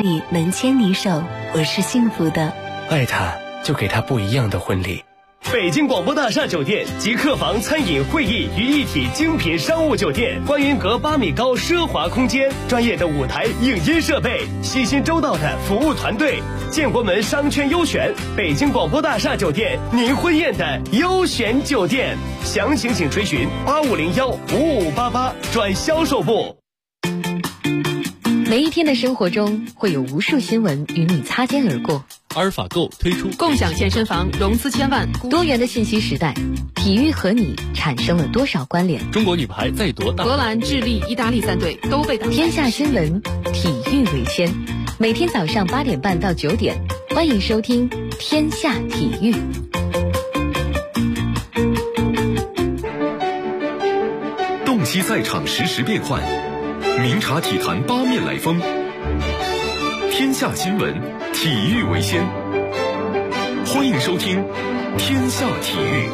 里能牵你手，我是幸福的。 爱他，就给他不一样的婚礼。 北京广播大厦酒店集客房、餐饮、会议于一体精品商务酒店，观云阁8米高奢华空间，专业的舞台影音设备，细心周到的服务团队，建国门商圈优选，北京广播大厦酒店，您婚宴的优选酒店。详情请垂询8501-5588转销售部。 每一天的生活中会有无数新闻与你擦肩而过。 阿尔法购推出共享健身房融资千万。 多元的信息时代，体育和你产生了多少关联？ 中国女排再夺大荷兰、智利、意大利3队都被打。 天下新闻，体育为先。每天早上8点半到9点，欢迎收听天下体育。 洞悉赛场实时变幻，明察体坛八面来风。天下新闻，体育为先。欢迎收听天下体育。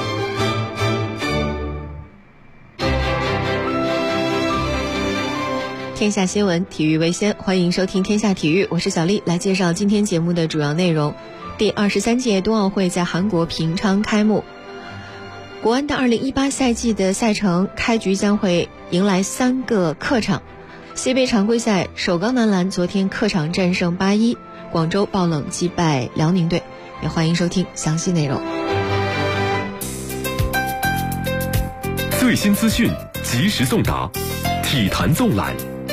天下新闻，体育为先，欢迎收听天下体育，我是小丽，来介绍今天节目的主要内容。第23届冬奥会在韩国平昌开幕，国安的2018赛季的赛程开局将会迎来3个客场。西北常规赛，首钢男篮昨天客场战胜8-1，广州爆冷击败辽宁队。也欢迎收听详细内容。 最新资讯及时送达，体坛纵览。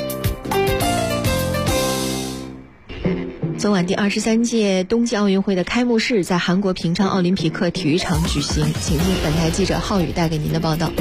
昨晚第23届冬季奥运会的开幕式在韩国平昌奥林匹克体育场举行，请听本台记者浩宇带给您的报道。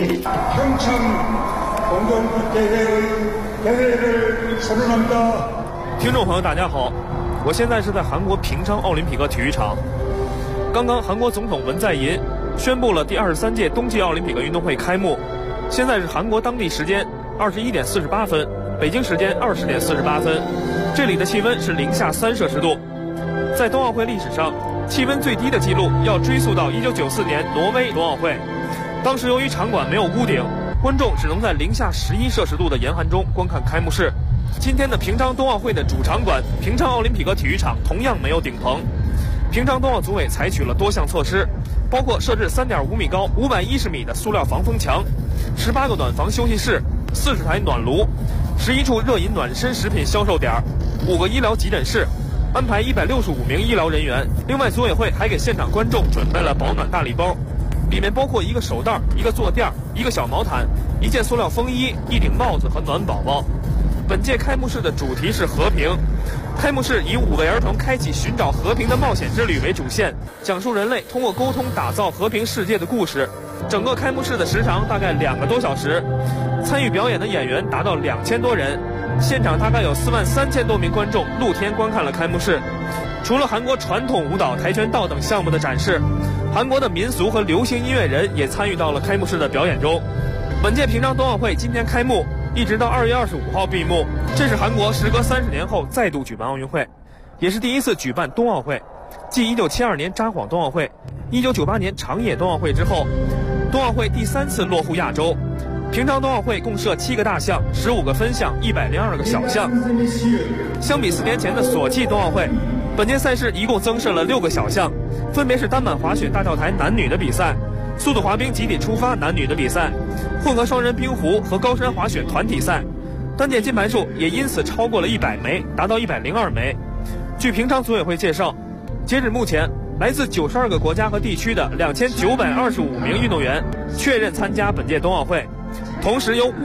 听众朋友大家好，我现在是在韩国平昌奥林匹克体育场。刚刚韩国总统文在寅宣布了第23届冬季奥林匹克运动会开幕，现在是韩国当地时间21点48分，北京时间20点48分，这里的气温是零下3摄氏度。在冬奥会历史上，气温最低的记录要追溯到1994年挪威冬奥会，当时由于场馆没有屋顶，观众只能在零下11摄氏度的严寒中观看开幕式。今天的平昌冬奥会的主场馆平昌奥林匹克体育场同样没有顶棚。平昌冬奥组委采取了多项措施，包括设置3.5米高、510米的塑料防风墙，18个暖房休息室，40台暖炉，11处热饮暖身食品销售点，5个医疗急诊室，安排165名医疗人员。另外，组委会还给现场观众准备了保暖大礼包，里面包括一个手袋、一个坐垫、一个小毛毯、一件塑料风衣、一顶帽子和暖宝宝。本届开幕式的主题是和平，开幕式以5位儿童开启寻找和平的冒险之旅为主线，讲述人类通过沟通打造和平世界的故事。整个开幕式的时长大概2个多小时，参与表演的演员达到2000多人，现场大概有43000多名观众露天观看了开幕式。除了韩国传统舞蹈、跆拳道等项目的展示，韩国的民俗和流行音乐人也参与到了开幕式的表演中。本届平昌冬奥会今天开幕，一直到2月25号闭幕，这是韩国时隔30年后再度举办奥运会，也是第一次举办冬奥会。继1972年札幌冬奥会、1998年长野冬奥会之后，冬奥会第3次落户亚洲。平昌冬奥会共设7个大项、15个分项、102个小项。相比4年前的索契冬奥会，本届赛事一共增设了6个小项，分别是单板滑雪大跳台男女的比赛、速度滑冰集体出发男女的比赛、混合双人冰壶和高山滑雪团体赛。单届金牌数也因此超过了100枚，达到102枚。据平昌组委会介绍，截止目前，来自92个国家和地区的2925名运动员确认参加本届冬奥会，同时有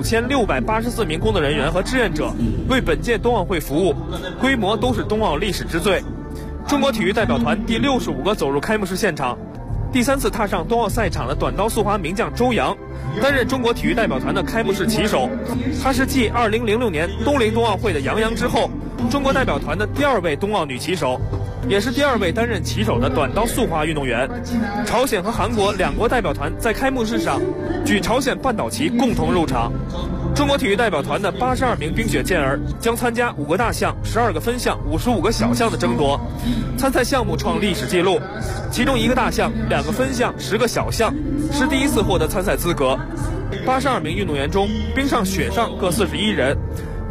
55684名工作人员和志愿者为本届冬奥会服务，规模都是冬奥历史之最。中国体育代表团第65个走入开幕式现场。第3次踏上冬奥赛场的短道速滑名将周洋担任中国体育代表团的开幕式旗手，他是继2006年东京冬奥会的杨洋之后，中国代表团的第2位冬奥女旗手，也是第2位担任旗手的短道速滑运动员。朝鲜和韩国2国代表团在开幕式上举朝鲜半岛旗共同入场。中国体育代表团的82名冰雪健儿将参加5个大项、12个分项、55个小项的争夺，参赛项目创历史纪录，其中1个大项、2个分项、10个小项是第1次获得参赛资格。82名运动员中，冰上、雪上各41人，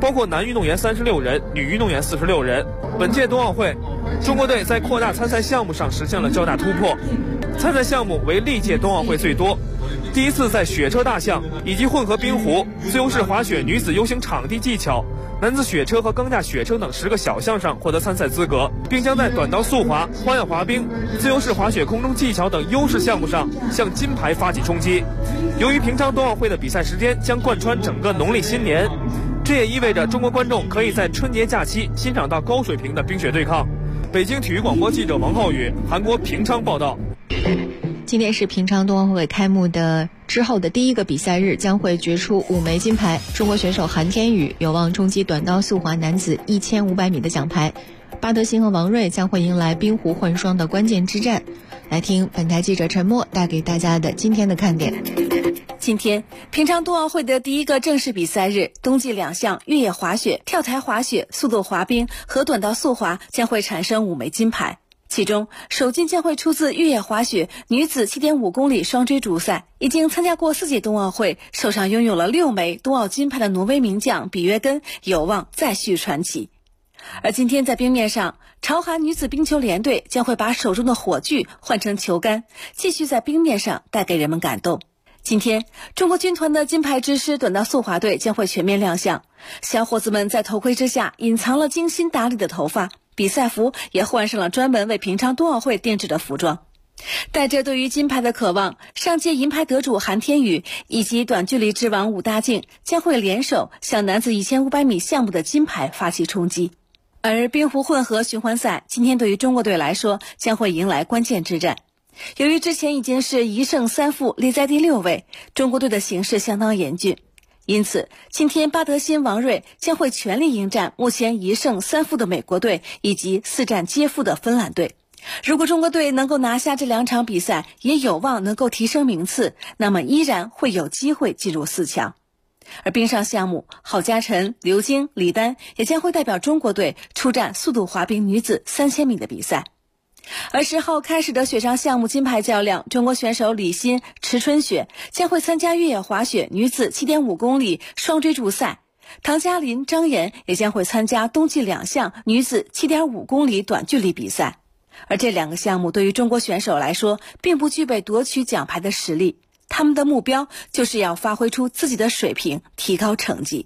包括男运动员36人，女运动员46人。本届冬奥会，中国队在扩大参赛项目上实现了较大突破，参赛项目为历届冬奥会最多。第一次在雪车大项以及混合冰壶、自由式滑雪女子 U 型场地技巧、男子雪车和钢架雪车等10个小项上获得参赛资格，并将在短道速滑、花样滑冰、自由式滑雪空中技巧等优势项目上向金牌发起冲击。由于平昌冬奥会的比赛时间将贯穿整个农历新年，这也意味着中国观众可以在春节假期欣赏到高水平的冰雪对抗。北京体育广播记者王浩宇，韩国平昌报道。 今天是平昌冬奥会开幕的之后的第一个比赛日，将会决出5枚金牌。中国选手韩天宇有望冲击短道速滑男子1500米的奖牌，巴德辛和王睿将会迎来冰壶混双的关键之战。来听本台记者陈默带给大家的今天的看点。 今天，平昌冬奥会的第一个正式比赛日，冬季2项越野滑雪、跳台滑雪、速度滑冰和短道速滑将会产生5枚金牌。其中，首金将会出自越野滑雪女子7.5公里双追逐赛。已经参加过4届冬奥会，手上拥有了6枚冬奥金牌的挪威名将比约根有望再续传奇。而今天在冰面上，朝韩女子冰球联队将会把手中的火炬换成球杆，继续在冰面上带给人们感动。今天，中国军团的金牌之师短道速滑队将会全面亮相，小伙子们在头盔之下隐藏了精心打理的头发，比赛服也换上了专门为平昌冬奥会定制的服装。带着对于金牌的渴望，上届银牌得主韩天宇以及短距离之王武大靖将会联手向男子1500米项目的金牌发起冲击。而冰壶混合循环赛今天对于中国队来说将会迎来关键之战。由于之前已经是1胜3负列在第6位，中国队的形势相当严峻，因此今天巴德辛、王睿将会全力迎战目前1胜3负的美国队以及4战皆负的芬兰队。如果中国队能够拿下这2场比赛，也有望能够提升名次，那么依然会有机会进入4强。而冰上项目，郝佳晨、刘晶、李丹也将会代表中国队出战速度滑冰女子3000米的比赛。而10号开始的雪上项目金牌较量，中国选手李欣、池春雪将会参加越野滑雪女子7.5公里双追逐赛，唐嘉林、张岩也将会参加冬季2项女子7.5公里短距离比赛。而这2个项目对于中国选手来说并不具备夺取奖牌的实力，他们的目标就是要发挥出自己的水平，提高成绩。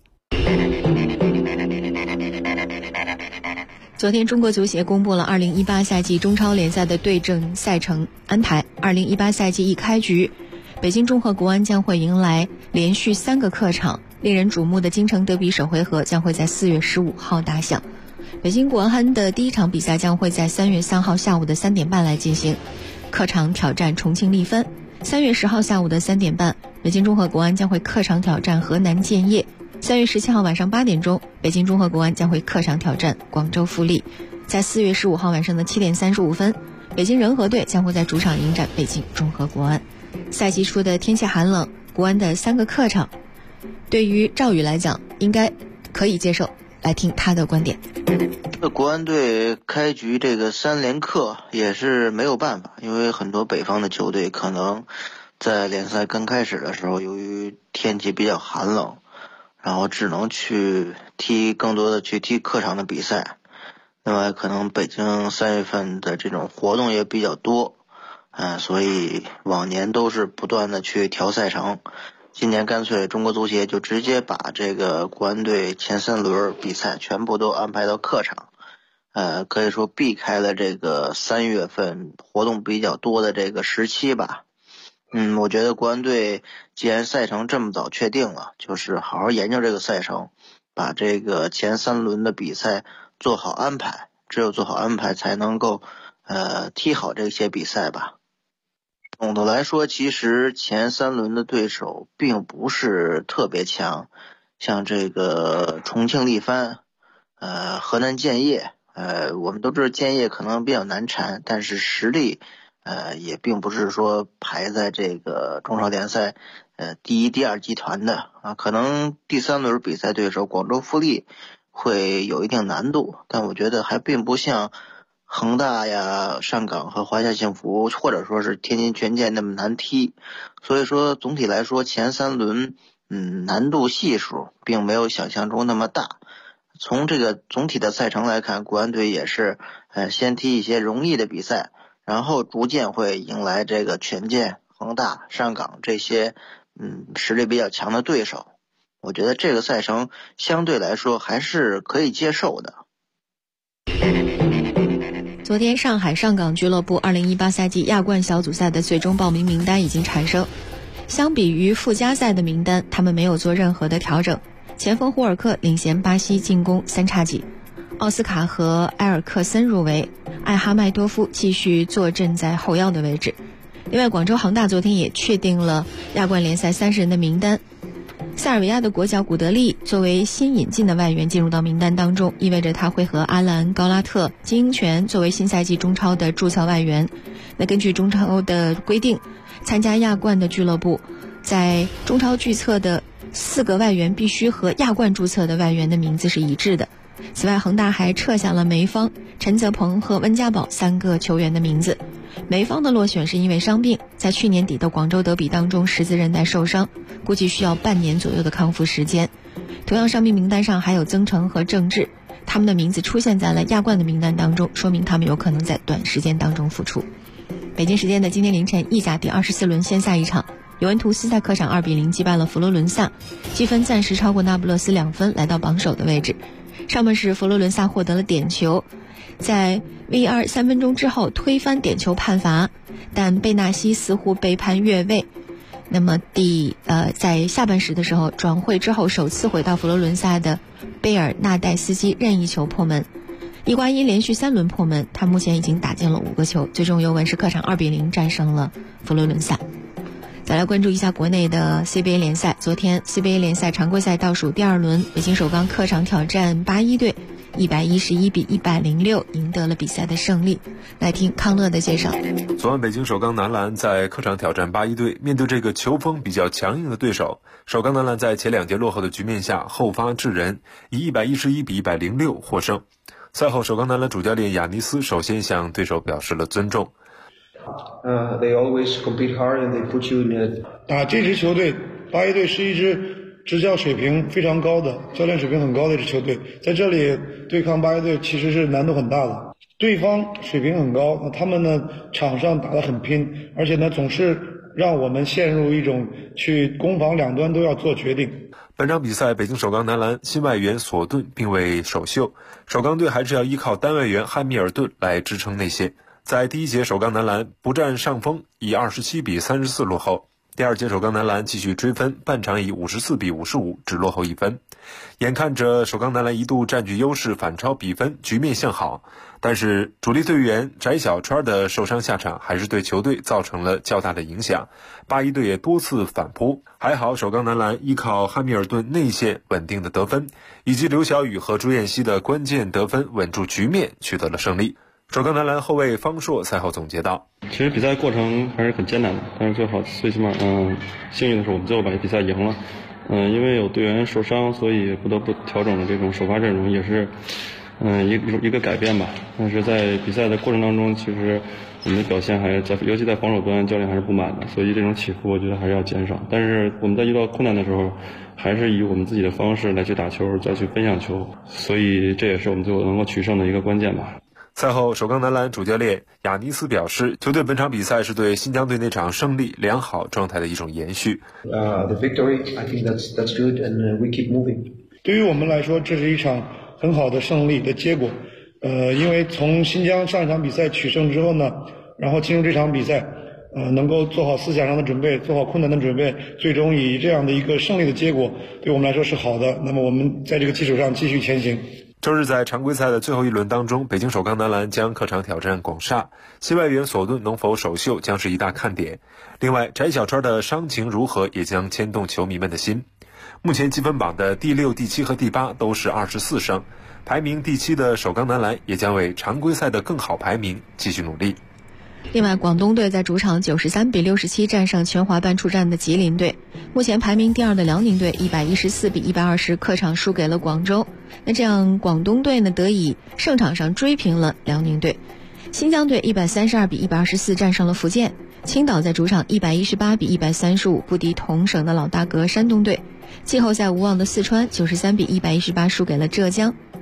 昨天中国足协公布了2018赛季中超联赛的对阵赛程安排。2018赛季一开局，北京中赫国安将会迎来连续3个客场，令人瞩目的京城德比首回合将会在4月15号打响。北京国安的第一场比赛将会在3月3号下午的3点半来进行，客场挑战重庆力帆。3月10号下午的3点半，北京中赫国安将会客场挑战河南建业。3月17号晚上8点钟，北京中赫国安将会客场挑战广州富力。在4月15号晚上的7点35分，北京人和队将会在主场迎战北京中赫国安。赛季初的天气寒冷，国安的3个客场对于赵宇来讲应该可以接受。来听他的观点。 国安队开局这个3连客也是没有办法，因为很多北方的球队可能在联赛刚开始的时候，由于天气比较寒冷，然后只能更多的去踢客场的比赛。另外可能北京3月份的这种活动也比较多，所以往年都是不断的去调赛程。今年干脆中国足协就直接把这个国安队前3轮比赛全部都安排到客场，可以说避开了这个3月份活动比较多的这个时期吧。我觉得国安队既然赛程这么早确定了，就是好好研究这个赛程，把这个前3轮的比赛做好安排，只有做好安排才能够踢好这些比赛吧。总的来说，其实前3轮的对手并不是特别强，像这个重庆力帆、河南建业，我们都知道建业可能比较难缠，但是实力也并不是说排在这个中超联赛第1、第2集团的可能第3轮比赛对手广州富力会有一定难度，但我觉得还并不像恒大呀、上港和华夏幸福或者说是天津权健那么难踢。所以说总体来说前3轮难度系数并没有想象中那么大， 从这个总体的赛程来看，国安队也是先踢一些容易的比赛，然后逐渐会迎来这个权健、恒大、上港这些实力比较强的对手。我觉得这个赛程相对来说还是可以接受的。 昨天上海上港俱乐部2018赛季亚冠小组赛的最终报名名单已经产生，相比于附加赛的名单，他们没有做任何的调整。前锋胡尔克领衔巴西进攻3叉戟，奥斯卡和埃尔克森入围，艾哈迈多夫继续坐镇在后腰的位置。另外，广州恒大昨天也确定了亚冠联赛30人的名单，塞尔维亚的国脚古德利作为新引进的外援进入到名单当中，意味着他会和阿兰、高拉特、金英权作为新赛季中超的注册外援。那根据中超的规定，参加亚冠的俱乐部在中超注册的4个外援必须和亚冠注册的外援的名字是一致的。此外，恒大还撤下了梅方、陈泽鹏和温家宝3个球员的名字。梅方的落选是因为伤病，在去年底的广州德比当中十字韧带受伤，估计需要半年左右的康复时间。同样，伤病名单上还有曾诚和郑智，他们的名字出现在了亚冠的名单当中，说明他们有可能在短时间当中复出。北京时间的今天凌晨，意甲第24轮先下一场，尤文图斯在客场2-0击败了佛罗伦萨，积分暂时超过那不勒斯2分，来到榜首的位置。上半时佛罗伦萨获得了点球，在 VAR 3分钟之后推翻点球判罚，但贝纳西似乎被判越位。那么在下半时的时候，转会之后首次回到佛罗伦萨的贝尔纳代斯基任意球破门，伊瓜因连续3轮破门，他目前已经打进了5个球，最终尤文是客场2-0战胜了佛罗伦萨。再来关注一下国内的 CBA 联赛，昨天 CBA 联赛常规赛倒数第2轮，北京首钢客场挑战81队，111-106赢得了比赛的胜利。来听康乐的介绍。 昨晚北京首钢男篮在客场挑战81队，面对这个球风比较强硬的对手，首钢男篮在前2节落后的局面下后发制人，以111-106获胜。赛后，首钢男篮主教练亚尼斯首先向对手表示了尊重。 They always compete hard and they put you in a... 打这支球队，81队是一支执教水平非常高的、教练水平很高的一支球队，在这里对抗81队其实是难度很大的。对方水平很高，那他们呢场上打得很拼，而且呢总是让我们陷入一种去攻防两端都要做决定。 本场比赛，北京首钢男篮新外援索顿并未首秀，首钢队还是要依靠单外援汉密尔顿来支撑内线。在第1节，首钢男篮不占上风，以27-34落后。第2节，首钢男篮继续追分，半场以54-55只落后1分。眼看着首钢男篮一度占据优势，反超比分，局面向好，但是主力队员翟小川的受伤下场，还是对球队造成了较大的影响。81队也多次反扑，还好首钢男篮依靠汉密尔顿内线稳定的得分，以及刘晓宇和朱彦西的关键得分，稳住局面，取得了胜利。首钢男篮后卫方硕赛后总结道： 其实比赛过程还是很艰难的，但是最起码幸运的是我们最后把比赛赢了。因为有队员受伤，所以不得不调整了这种首发阵容，也是一个改变吧。但是在比赛的过程当中，其实我们的表现尤其在防守端，教练还是不满的，所以这种起伏我觉得还是要减少。但是我们在遇到困难的时候，还是以我们自己的方式来去打球，再去分享球，所以这也是我们最后能够取胜的一个关键吧。 赛后，首钢男篮主教练亚尼斯表示，球队本场比赛是对新疆队那场胜利良好状态的一种延续。 The victory, I think that's good, and we keep moving. 对于我们来说，这是一场很好的胜利的结果。因为从新疆上一场比赛取胜之后呢，然后进入这场比赛，能够做好思想上的准备，做好困难的准备，最终以这样的一个胜利的结果，对我们来说是好的。那么我们在这个基础上继续前行。 周日在常规赛的最后1轮当中，北京首钢男篮将客场挑战广厦，新外援索顿能否首秀将是一大看点。另外，翟小川的伤情如何也将牵动球迷们的心。目前积分榜的第6、第7和第8都是24胜，排名第7的首钢男篮也将为常规赛的更好排名继续努力。 另外，广东队在主场93-67战胜全华班出战的吉林队，目前排名第2的辽宁队114-120客场输给了广州。那这样广东队呢得以胜场上追平了辽宁队。新疆队132-124战胜了福建。青岛在主场118-135不敌同省的老大哥山东队。季后赛无望的四川93-118输给了浙江。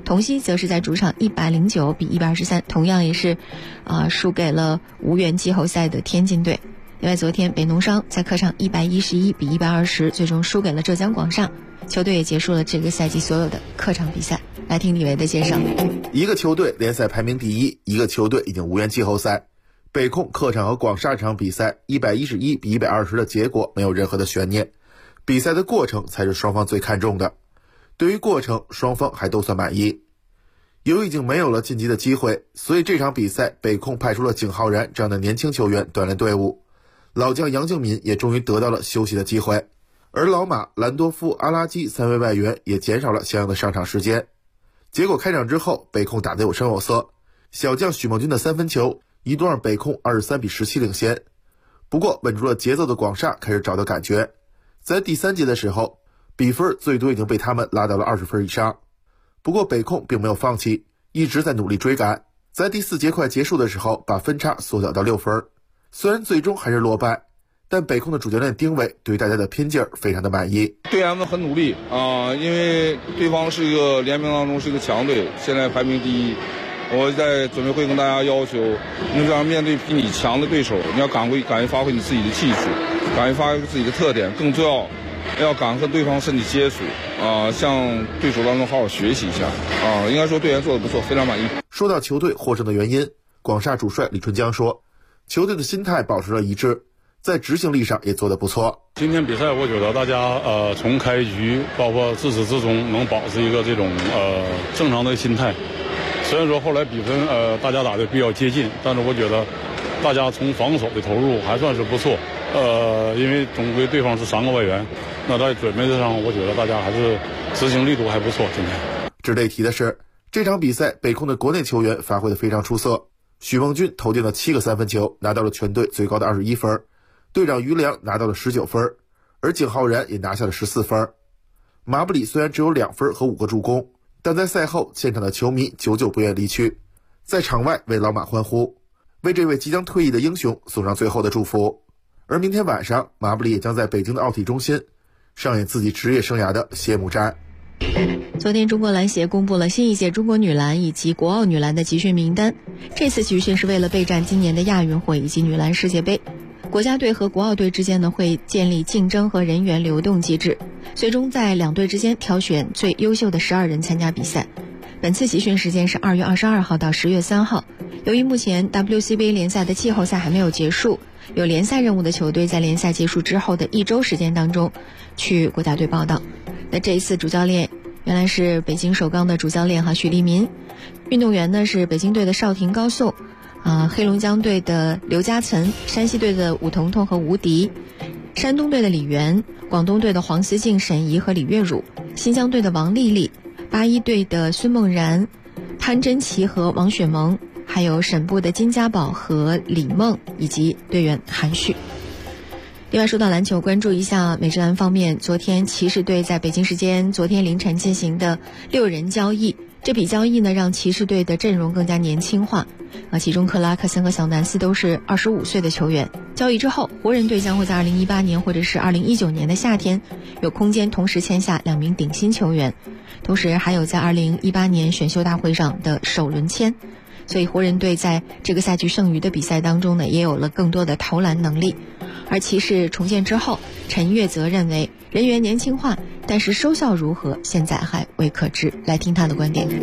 同曦则是在主场109比123，同样也是输给了无缘季后赛的天津队。另外，昨天北农商在客场111比120最终输给了浙江广厦，球队也结束了这个赛季所有的客场比赛。来听李维的介绍。 一个球队联赛排名第一，一个球队已经无缘季后赛。北控客场和广厦这场比赛111比120的结果没有任何的悬念，比赛的过程才是双方最看重的。对于过程，双方还都算满意。由于已经没有了晋级的机会，所以这场比赛北控派出了景浩然这样的年轻球员锻炼队伍，老将杨敬敏也终于得到了休息的机会，而老马、兰多夫、阿拉基3位外援也减少了相应的上场时间。结果开场之后，北控打得有声有色，小将许梦军的3分球一度让北控23比17领先。不过稳住了节奏的广厦开始找到感觉，在第3节的时候，比分最多已经被他们拉到了20分以上。不过北控并没有放弃，一直在努力追赶，在第4节快结束的时候把分差缩小到6分。虽然最终还是落败，但北控的主教练丁伟对大家的拼劲儿非常的满意。 队员们很努力因为对方是一个联名当中是一个强队，现在排名第一。我在准备会跟大家要求，你想面对比你强的对手，你要敢于发挥你自己的气质，敢于发挥自己的特点，更重要敢和对方身体接触向对手当中好好学习一下应该说队员做得不错，非常满意。 说到球队获胜的原因，广厦主帅李春江说，球队的心态保持了一致，在执行力上也做得不错。 今天比赛我觉得大家从开局包括自始至终能保持一个这种正常的心态。虽然说后来比分大家打得比较接近，但是我觉得大家从防守的投入还算是不错。因为总归对方是3个外援，那在准备上我觉得大家还是执行力度还不错。今天值得一提的是，这场比赛北控的国内球员发挥得非常出色，许梦军投进了7个3分球，拿到了全队最高的21分，队长于良拿到了19分，而景浩然也拿下了14分。马布里虽然只有2分和5个助攻，但在赛后现场的球迷久久不愿离去，在场外为老马欢呼，为这位即将退役的英雄送上最后的祝福。而明天晚上，马布里也将在北京的奥体中心上演自己职业生涯的谢幕战。 昨天中国篮协公布了新一届中国女篮以及国奥女篮的集训名单，这次集训是为了备战今年的亚运会以及女篮世界杯。国家队和国奥队之间呢会建立竞争和人员流动机制，最终在2队之间挑选最优秀的12人参加比赛。本次集训时间是2月22号到10月3号。由于目前 WCBA 联赛的季后赛还没有结束，有联赛任务的球队在联赛结束之后的1周时间当中去国家队报道。那这一次主教练原来是北京首钢的主教练许立民，运动员呢是北京队的邵婷、高颂，黑龙江队的刘嘉岑，山西队的武彤彤和吴迪，山东队的李媛，广东队的黄思静、沈怡和李月汝，新疆队的王丽丽，81队的孙梦然、潘真琪和王雪萌，还有沈部的金家宝和李梦，以及队员韩旭。另外说到篮球，关注一下美职篮方面，昨天骑士队在北京时间昨天凌晨进行的6人交易，这笔交易呢让骑士队的阵容更加年轻化，其中克拉克森和小南斯都是25岁的球员。交易之后，湖人队将会在2018年或者是2019年的夏天有空间同时签下2名顶薪球员，同时还有在2018年选秀大会上的首轮签。所以湖人队在这个赛季剩余的比赛当中呢，也有了更多的投篮能力。而骑士重建之后，陈悦则认为人员年轻化，但是收效如何现在还未可知。来听他的观点。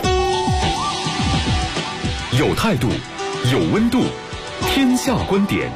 有态度，有温度，天下观点。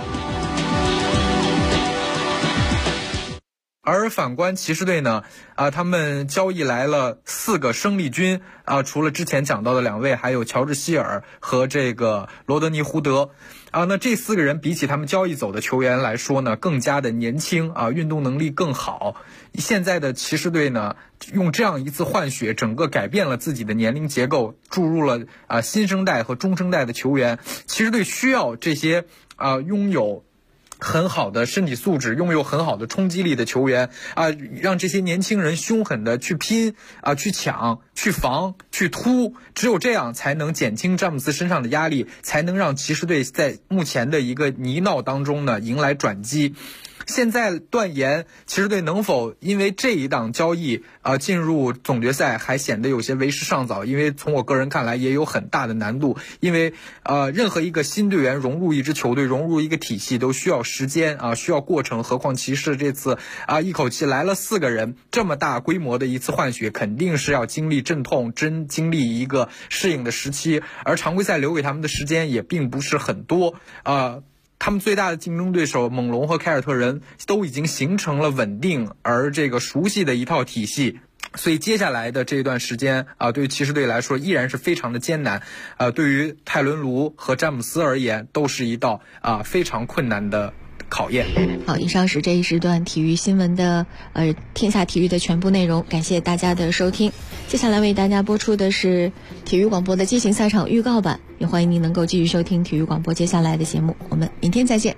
而反观骑士队呢，他们交易来了4个生力军除了之前讲到的2位，还有乔治希尔和这个罗德尼胡德那这4个人比起他们交易走的球员来说呢，更加的年轻运动能力更好。现在的骑士队呢，用这样一次换血，整个改变了自己的年龄结构，注入了新生代和中生代的球员。骑士队需要这些拥有很好的身体素质，拥有很好的冲击力的球员让这些年轻人凶狠的去拼去抢， 去防、去突，只有这样才能减轻詹姆斯身上的压力，才能让骑士队在目前的一个泥淖当中呢迎来转机。现在断言骑士队能否因为这一档交易进入总决赛还显得有些为时尚早，因为从我个人看来也有很大的难度，因为任何一个新队员融入一支球队、融入一个体系都需要时间需要过程，何况骑士这次一口气来了4个人，这么大规模的一次换血肯定是要经历阵痛，经历一个适应的时期，而常规赛留给他们的时间也并不是很多他们最大的竞争对手猛龙和凯尔特人都已经形成了稳定而这个熟悉的一套体系，所以接下来的这段时间对于骑士队来说依然是非常的艰难对于泰伦卢和詹姆斯而言都是一道非常困难的考验。 好，以上是这一时段体育新闻的天下体育的全部内容，感谢大家的收听。接下来为大家播出的是体育广播的激情赛场预告版，也欢迎您能够继续收听体育广播接下来的节目，我们明天再见。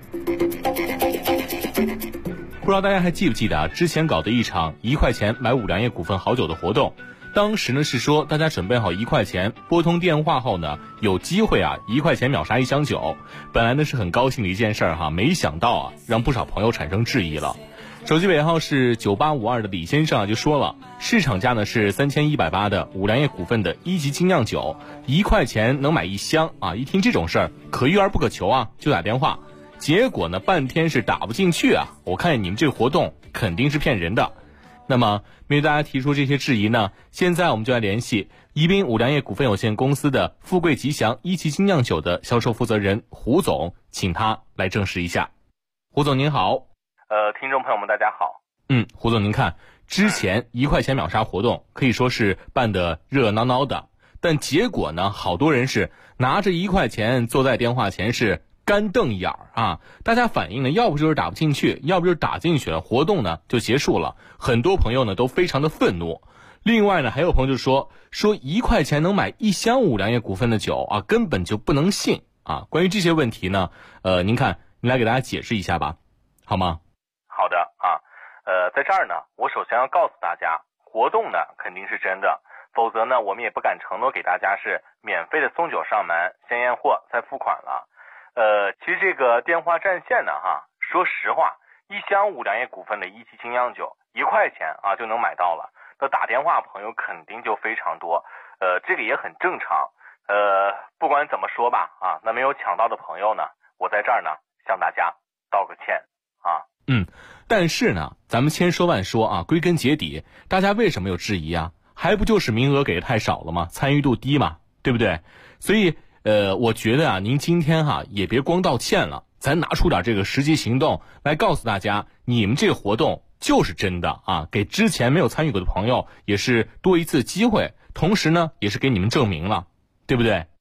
不知道大家还记不记得之前搞的一场1块钱买5粮液股份好酒的活动，当时呢是说大家准备好1块钱，拨通电话后呢有机会1块钱秒杀1箱酒。本来呢是很高兴的一件事儿没想到让不少朋友产生质疑了。手机尾号是9852的李先生就说了，市场价呢是3180的5粮液股份的1级精酿酒，1块钱能买1箱一听这种事儿可遇而不可求就打电话，结果呢半天是打不进去我看你们这个活动肯定是骗人的。那么面对大家提出这些质疑呢，现在我们就来联系宜宾5粮液股份有限公司的富贵吉祥1级精酿酒的销售负责人胡总，请他来证实一下。胡总您好。 听众朋友们大家好。 胡总您看，之前1块钱秒杀活动可以说是办得热热闹闹的，但结果呢好多人是拿着1块钱坐在电话前是干瞪眼大家反映呢要不就是打不进去，要不就是打进去了，活动呢就结束了，很多朋友呢都非常的愤怒。另外呢还有朋友就说1块钱能买1箱5粮液股份的酒根本就不能信关于这些问题呢您来给大家解释一下吧，好吗？ 好的在这儿呢我首先要告诉大家，活动呢肯定是真的，否则呢我们也不敢承诺给大家是免费的送酒上门，先验货再付款了。其实这个电话占线呢说实话，1箱5粮液股份的1级精酿酒1块钱就能买到了，那打电话朋友肯定就非常多，这个也很正常。不管怎么说吧那没有抢到的朋友呢，我在这儿呢向大家道个歉但是呢咱们千说万说归根结底大家为什么有质疑还不就是名额给的太少了吗？参与度低嘛，对不对？所以我觉得您今天也别光道歉了，咱拿出点这个实际行动来告诉大家，你们这个活动就是真的给之前没有参与过的朋友也是多一次机会，同时呢也是给你们证明了，对不对？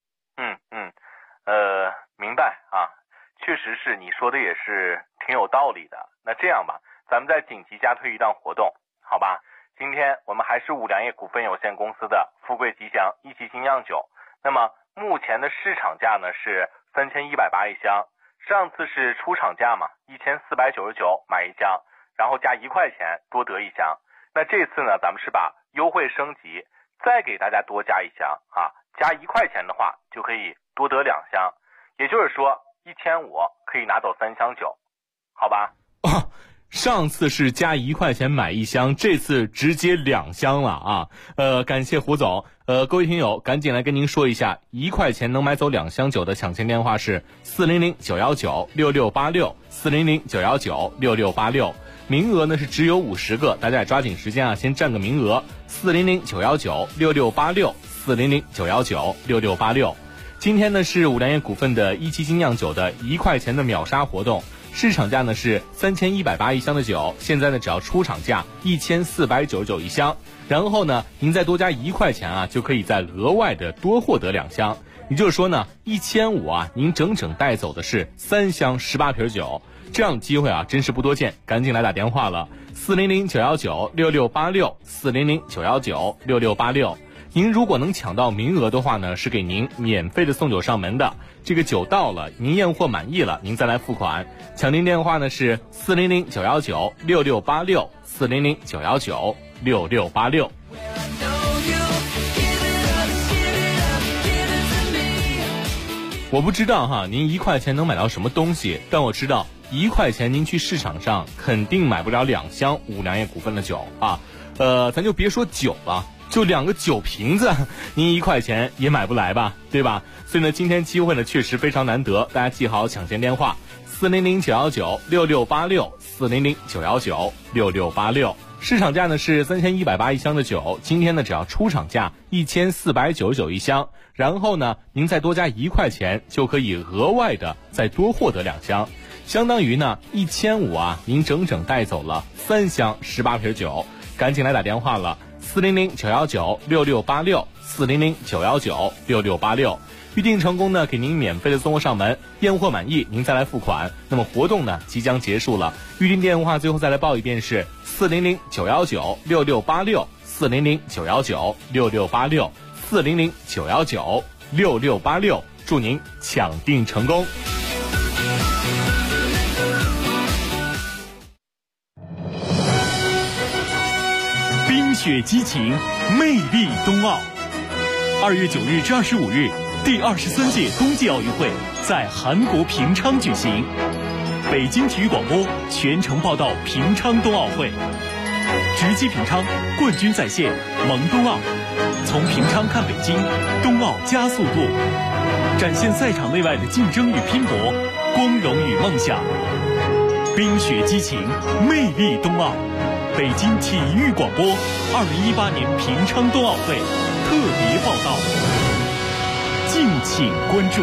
明白确实是你说的也是挺有道理的。那这样吧，咱们再紧急加推一档活动，好吧？今天我们还是5粮液股份有限公司的富贵吉祥1级精酿酒，那么目前的市场价呢是3180一箱，上次是出厂价嘛，1499买1箱，然后加1块钱多得1箱。那这次呢咱们是把优惠升级，再给大家多加1箱加1块钱的话就可以多得2箱，也就是说1500可以拿走3箱酒，好吧？ 上次是加1块钱买1箱，这次直接2箱了感谢胡总。各位听友赶紧来跟您说一下，1块钱能买走2箱酒的抢钱电话是400-919-6686 400-919-6686，名额呢是只有50个，大家也抓紧时间先占个名额，400-919-6686 400-919-6686。今天呢是5粮液股份的1级精酿酒的1块钱的秒杀活动，市场价呢是3180一箱的酒，现在呢只要出厂价1499一箱，然后呢您再多加1块钱就可以再额外的多获得2箱，也就是说呢1500您整整带走的是3箱18瓶酒，这样的机会真是不多见，赶紧来打电话了，400-919-6686 400-919-6686。您如果能抢到名额的话呢，是给您免费的送酒上门的。这个酒到了，您验货满意了，您再来付款。抢订电话呢是400-919-6686 400-919-6686。 我不知道哈，您1块钱能买到什么东西，但我知道1块钱您去市场上肯定买不了2箱五粮液股份的酒啊。咱就别说酒了，就2个酒瓶子，您1块钱也买不来吧，对吧？所以呢，今天机会呢确实非常难得，大家记好抢先电话400-919-6686，400-919-6686。市场价呢是3180一箱的酒，今天呢只要出厂价1499一箱，然后呢您再多加1块钱，就可以额外的再多获得2箱，相当于呢1500啊，您整整带走了3箱18瓶酒。赶紧来打电话了，400-919-6686，400-919-6686。预定成功呢，给您免费的送货上门，验货满意您再来付款。那么活动呢即将结束了，预定电话最后再来报一遍是400-919-6686，400-919-6686，400-919-6686，祝您抢订成功。 冰雪激情，魅力冬奥。2月9日至25日，第23届冬季奥运会在韩国平昌举行。北京体育广播全程报道平昌冬奥会，直击平昌，冠军在线，萌冬奥。从平昌看北京，冬奥加速度，展现赛场内外的竞争与拼搏，光荣与梦想。冰雪激情，魅力冬奥。北京体育广播2018年平昌冬奥会特别报道，敬请关注。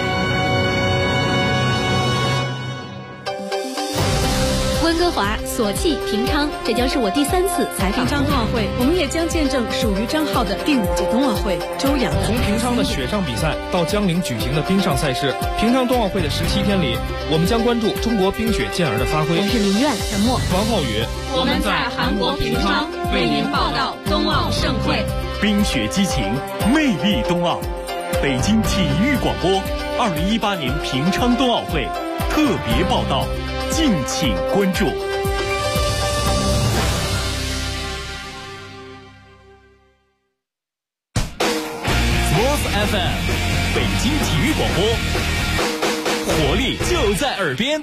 温哥华、索契、平昌，这将是我第3次采访平昌冬奥会。我们也将见证属于张浩的第5届冬奥会。周2 从平昌的雪上比赛到江陵举行的冰上赛事，平昌冬奥会的17天里，我们将关注中国冰雪健儿的发挥。 我是林苑、陈默、 王浩宇， 我们在韩国平昌为您报道冬奥盛会。 冰雪激情，魅力冬奥。北京体育广播2018年平昌冬奥会特别报道，敬请关注。Sports FM， 北京体育广播，活力就在耳边。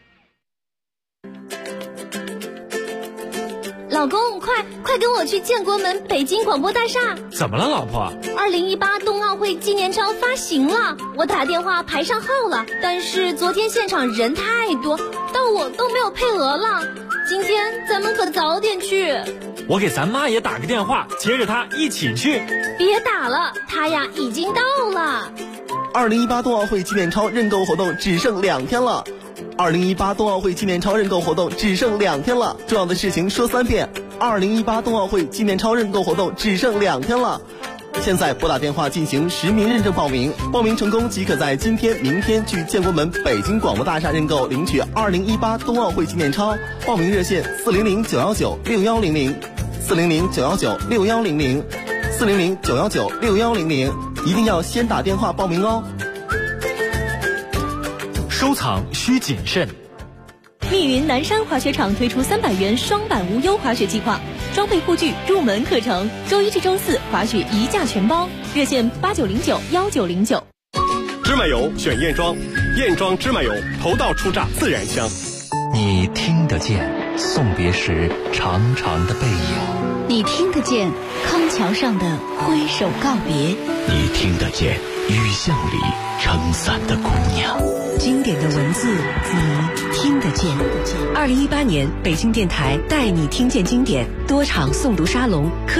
老公，快跟我去建国门北京广播大厦！ 怎么了，老婆 ？2018冬奥会纪念钞发行了，我打电话排上号了，但是昨天现场人太多，到我都没有配额了。今天咱们可早点去。 我给咱妈也打个电话，接着她一起去。 别打了，她呀已经到了。 2018冬奥会纪念钞认购活动只剩2天了。2018冬奥会纪念钞认购活动只剩2天了，重要的事情说3遍。2018冬奥会纪念钞认购活动只剩2天了，现在拨打电话进行实名认证报名，报名成功即可在今天、明天去建国门北京广播大厦认购领取2018冬奥会纪念钞。报名热线400-919-6100，400-919-6100，400-919-6100，一定要先打电话报名哦。 收藏需谨慎。 密云南山滑雪场推出300元双板无忧滑雪计划，装备护具、入门课程，周1至周4滑雪一价全包。热线8909-1909。 芝麻油选燕庄，燕庄芝麻油头道初榨自然香。 你听得见送别时长长的背影， 你听得见康桥上的挥手告别， 你听得见雨巷里撑伞的姑娘。 经典的文字你听得见。2018年北京电台带你听见经典多场诵读沙龙。